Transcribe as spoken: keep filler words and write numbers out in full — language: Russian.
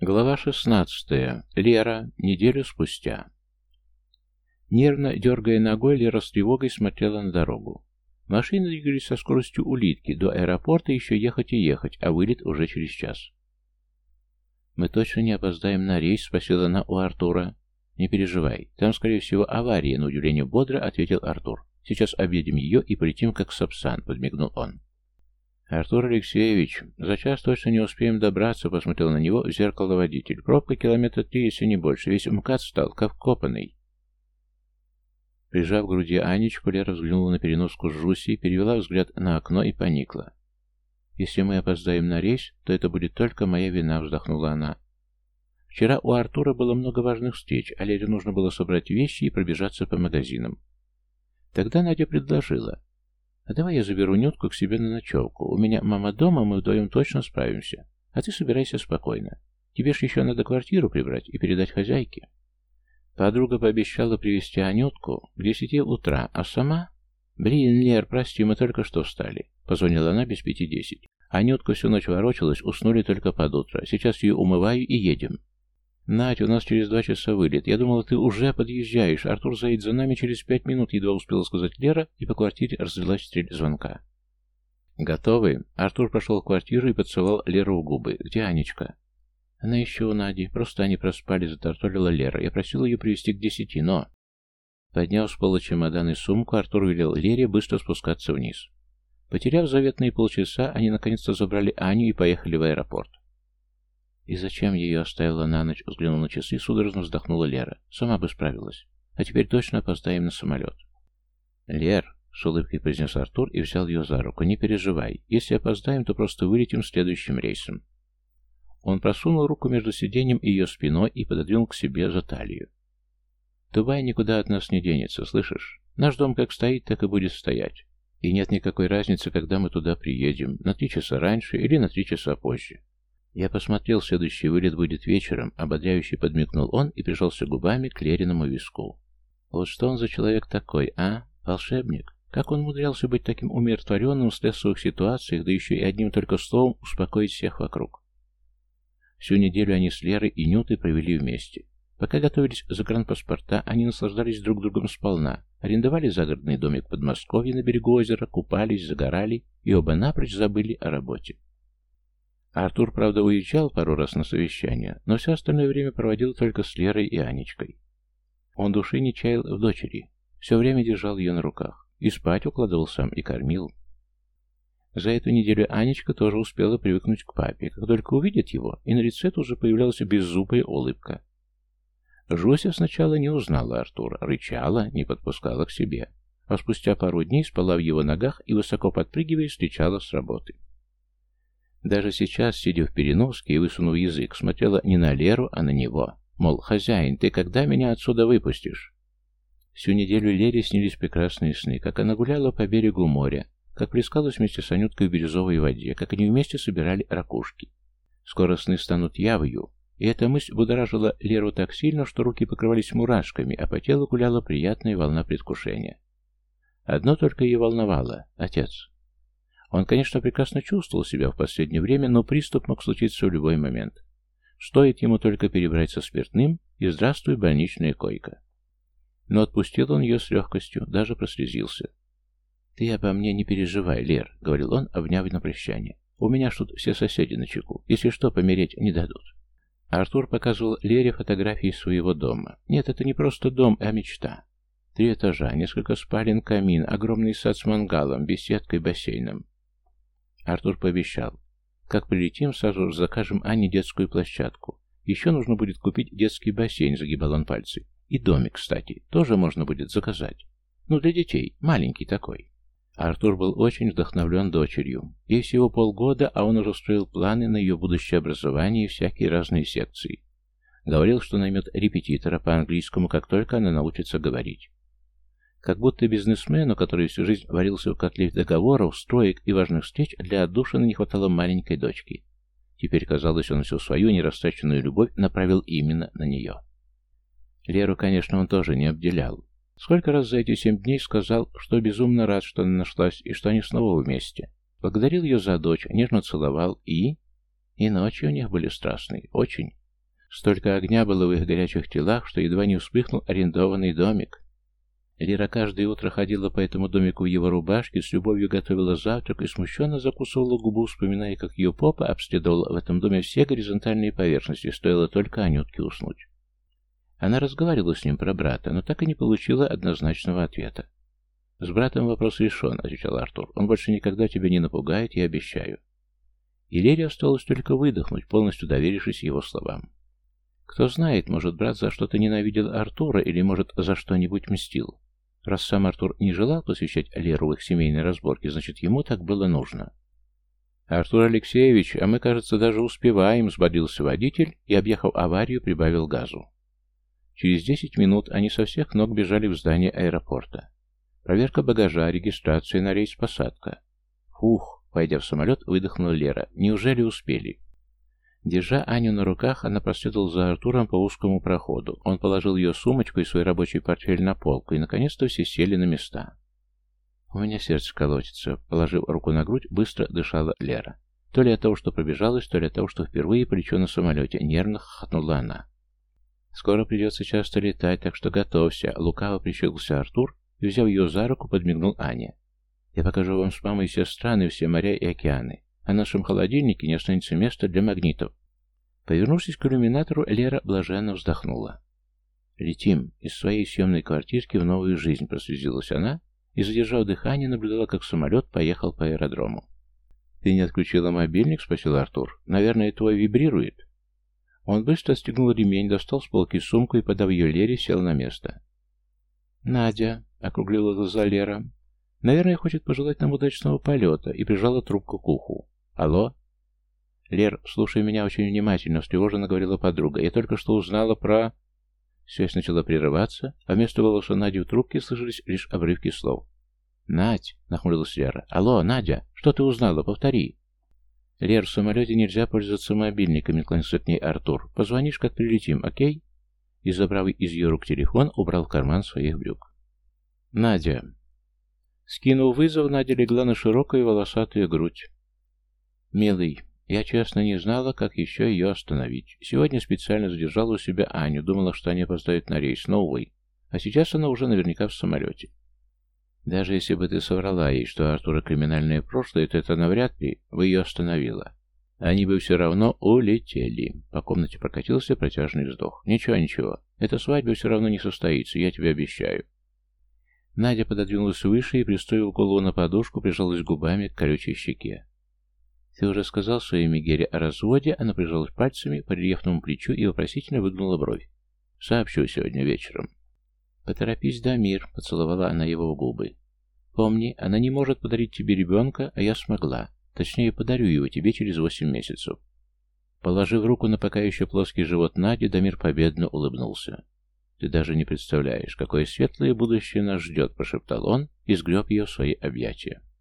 Глава шестнадцатая. Лера. Неделю спустя. Нервно дергая ногой, Лера с тревогой смотрела на дорогу. Машины двигались со скоростью улитки. До аэропорта еще ехать и ехать, а вылет уже через час. «Мы точно не опоздаем на рейс?» — спросила она у Артура. «Не переживай. Там, скорее всего, авария», — на удивление бодро ответил Артур. «Сейчас объедем ее и полетим как Сапсан», — подмигнул он. «Артур Алексеевич, за час точно не успеем добраться», — посмотрел на него в зеркало водитель. «Пробка километра три, если не больше. Весь МКАД стал, как вкопанный». Прижав к груди Анечку, Лера взглянула на переноску с Жусей, перевела взгляд на окно и поникла. «Если мы опоздаем на рейс, то это будет только моя вина», — вздохнула она. Вчера у Артура было много важных встреч, а Лере нужно было собрать вещи и пробежаться по магазинам. Тогда Надя предложила: «А давай я заберу Нютку к себе на ночевку. У меня мама дома, мы вдвоем точно справимся. А ты собирайся спокойно. Тебе ж еще надо квартиру прибрать и передать хозяйке». Подруга пообещала привезти Анютку к десяти утра, а сама... «Блин, Лер, прости, мы только что встали», — позвонила она без пяти десять. Анютка всю ночь ворочалась, уснули только под утро. Сейчас ее умываю и едем. «Надь, у нас через два часа вылет. Я думала, ты уже подъезжаешь. Артур заедет за нами через пять минут», — едва успела сказать Лера, и по квартире разлилась стрель звонка. «Готовы?» Артур прошел в квартиру и поцеловал Леру в губы. «Где Анечка?» «Она еще у Нади. Просто они проспали», — затартолила Лера. «Я просила ее привезти к десяти, но...» Подняв с пола чемодан и сумку, Артур велел Лере быстро спускаться вниз. Потеряв заветные полчаса, они наконец-то забрали Аню и поехали в аэропорт. «И зачем ее оставила на ночь?» — взглянул на часы, судорожно вздохнула Лера. «Сама бы справилась. А теперь точно опоздаем на самолет». «Лер», — с улыбкой произнес Артур и взял ее за руку, — «не переживай. Если опоздаем, то просто вылетим следующим рейсом». Он просунул руку между сиденьем и ее спиной и пододвинул к себе за талию. «Дубай никуда от нас не денется, слышишь? Наш дом как стоит, так и будет стоять. И нет никакой разницы, когда мы туда приедем, на три часа раньше или на три часа позже». «Я посмотрел, следующий вылет будет вечером», — ободряюще подмигнул он и прижался губами к Лериному виску. «Вот что он за человек такой, а? Волшебник? Как он умудрялся быть таким умиротворенным в стрессовых ситуациях, да еще и одним только словом успокоить всех вокруг?» Всю неделю они с Лерой и Нютой провели вместе. Пока готовились загранпаспорта, они наслаждались друг другом сполна, арендовали загородный домик в Подмосковье на берегу озера, купались, загорали и оба напрочь забыли о работе. Артур, правда, уезжал пару раз на совещание, но все остальное время проводил только с Лерой и Анечкой. Он души не чаял в дочери, все время держал ее на руках, и спать укладывал сам и кормил. За эту неделю Анечка тоже успела привыкнуть к папе. Как только увидит его, и на лице тут же появлялась беззубая улыбка. Жуся сначала не узнала Артура, рычала, не подпускала к себе, а спустя пару дней спала в его ногах и, высоко подпрыгивая, встречала с работы. Даже сейчас, сидя в переноске и высунув язык, смотрела не на Леру, а на него. Мол, хозяин, ты когда меня отсюда выпустишь? Всю неделю Лере снились прекрасные сны, как она гуляла по берегу моря, как плескалась вместе с Анюткой в бирюзовой воде, как они вместе собирали ракушки. Скоро сны станут явью, и эта мысль будоражила Леру так сильно, что руки покрывались мурашками, а по телу гуляла приятная волна предвкушения. Одно только ее волновало — отец. Он, конечно, прекрасно чувствовал себя в последнее время, но приступ мог случиться в любой момент. Стоит ему только перебрать со спиртным, и здравствуй, больничная койка. Но отпустил он ее с легкостью, даже прослезился. «Ты обо мне не переживай, Лер», — говорил он, обняв на прощание. «У меня ж тут все соседи начеку. Если что, помереть не дадут». Артур показывал Лере фотографии своего дома. Нет, это не просто дом, а мечта. Три этажа, несколько спален, камин, огромный сад с мангалом, беседкой, бассейном. Артур пообещал: как прилетим, сразу же закажем Ане детскую площадку. Еще нужно будет купить детский бассейн, загибал он пальцы. И домик, кстати, тоже можно будет заказать. Ну, для детей, маленький такой. Артур был очень вдохновлен дочерью. Ей всего полгода, а он уже строил планы на ее будущее образование и всякие разные секции. Говорил, что наймет репетитора по английскому, как только она научится говорить. Как будто бизнесмену, который всю жизнь варился в котле договоров, строек и важных встреч, для отдушины не хватало маленькой дочки. Теперь, казалось, он всю свою нерастраченную любовь направил именно на нее. Леру, конечно, он тоже не обделял. Сколько раз за эти семь дней сказал, что безумно рад, что она нашлась, и что они снова вместе. Благодарил ее за дочь, нежно целовал и... И ночи у них были страстные, очень. Столько огня было в их горячих телах, что едва не вспыхнул арендованный домик. Лера каждое утро ходила по этому домику в его рубашке, с любовью готовила завтрак и смущенно закусывала губу, вспоминая, как ее попа обследовала в этом доме все горизонтальные поверхности, стоило только Анютке уснуть. Она разговаривала с ним про брата, но так и не получила однозначного ответа. «С братом вопрос решен», — отвечал Артур. «Он больше никогда тебя не напугает, я обещаю». И Лере осталось только выдохнуть, полностью доверившись его словам. Кто знает, может, брат за что-то ненавидел Артура или, может, за что-нибудь мстил. Раз сам Артур не желал посвящать Леру в их семейные разборки, значит, ему так было нужно. «Артур Алексеевич, а мы, кажется, даже успеваем», — взбодрился водитель и, объехав аварию, прибавил газу. Через десять минут они со всех ног бежали в здание аэропорта. Проверка багажа, регистрация на рейс, посадка. Фух, войдя в самолет, выдохнула Лера. Неужели успели? Держа Аню на руках, она проследовала за Артуром по узкому проходу. Он положил ее сумочку и свой рабочий портфель на полку, и, наконец-то, все сели на места. «У меня сердце колотится», — положив руку на грудь, быстро дышала Лера. То ли от того, что пробежалась, то ли от того, что впервые полечу на самолете, нервно хохотнула она. «Скоро придется часто летать, так что готовься», — лукаво прищурился Артур и, взяв ее за руку, подмигнул Ане. «Я покажу вам с мамой все страны, все моря и океаны. А в нашем холодильнике не останется места для магнитов». Повернувшись к иллюминатору, Лера блаженно вздохнула. «Летим из своей съемной квартирки в новую жизнь», — прослезилась она и, задержав дыхание, наблюдала, как самолет поехал по аэродрому. «Ты не отключила мобильник?» — спросил Артур. «Наверное, твой вибрирует». Он быстро отстегнул ремень, достал с полки сумку и, подав ее Лере, сел на место. «Надя», — округлила глаза Лера, — «наверное, хочет пожелать нам удачного полета», и прижала трубку к уху. «Алло?» «Лер, слушай меня очень внимательно», — встревоженно говорила подруга. «Я только что узнала про...» Связь начала прерываться, а вместо голоса Нади в трубке слышались лишь обрывки слов. «Надь», — нахмурилась Лера. «Алло, Надя, что ты узнала? Повтори». «Лер, в самолете нельзя пользоваться мобильниками», — наклонился к ней Артур. «Позвонишь, как прилетим, окей?» И, забрав из ее рук телефон, убрал в карман своих брюк. «Надя». Скинув вызов, Надя легла на широкую волосатую грудь. «Милый, я честно не знала, как еще ее остановить. Сегодня специально задержала у себя Аню, думала, что они опоздают на рейс, но, увы. А сейчас она уже наверняка в самолете. Даже если бы ты соврала ей, что у Артура криминальное прошлое, то это навряд ли бы ее остановило. Они бы все равно улетели». По комнате прокатился протяжный вздох. «Ничего, ничего. Эта свадьба все равно не состоится, я тебе обещаю». Надя пододвинулась выше и, пристроив голову на подушку, прижалась губами к колючей щеке. «Ты уже сказал своей Мегере о разводе?» Она прижалась пальцами по рельефному плечу и вопросительно выгнула бровь. «Сообщу сегодня вечером». «Поторопись, Дамир», — поцеловала она его в губы. «Помни, она не может подарить тебе ребенка, а я смогла. Точнее, подарю его тебе через восемь месяцев». Положив руку на пока еще плоский живот Нади, Дамир победно улыбнулся. «Ты даже не представляешь, какое светлое будущее нас ждет», — прошептал он и сгреб ее в свои объятия.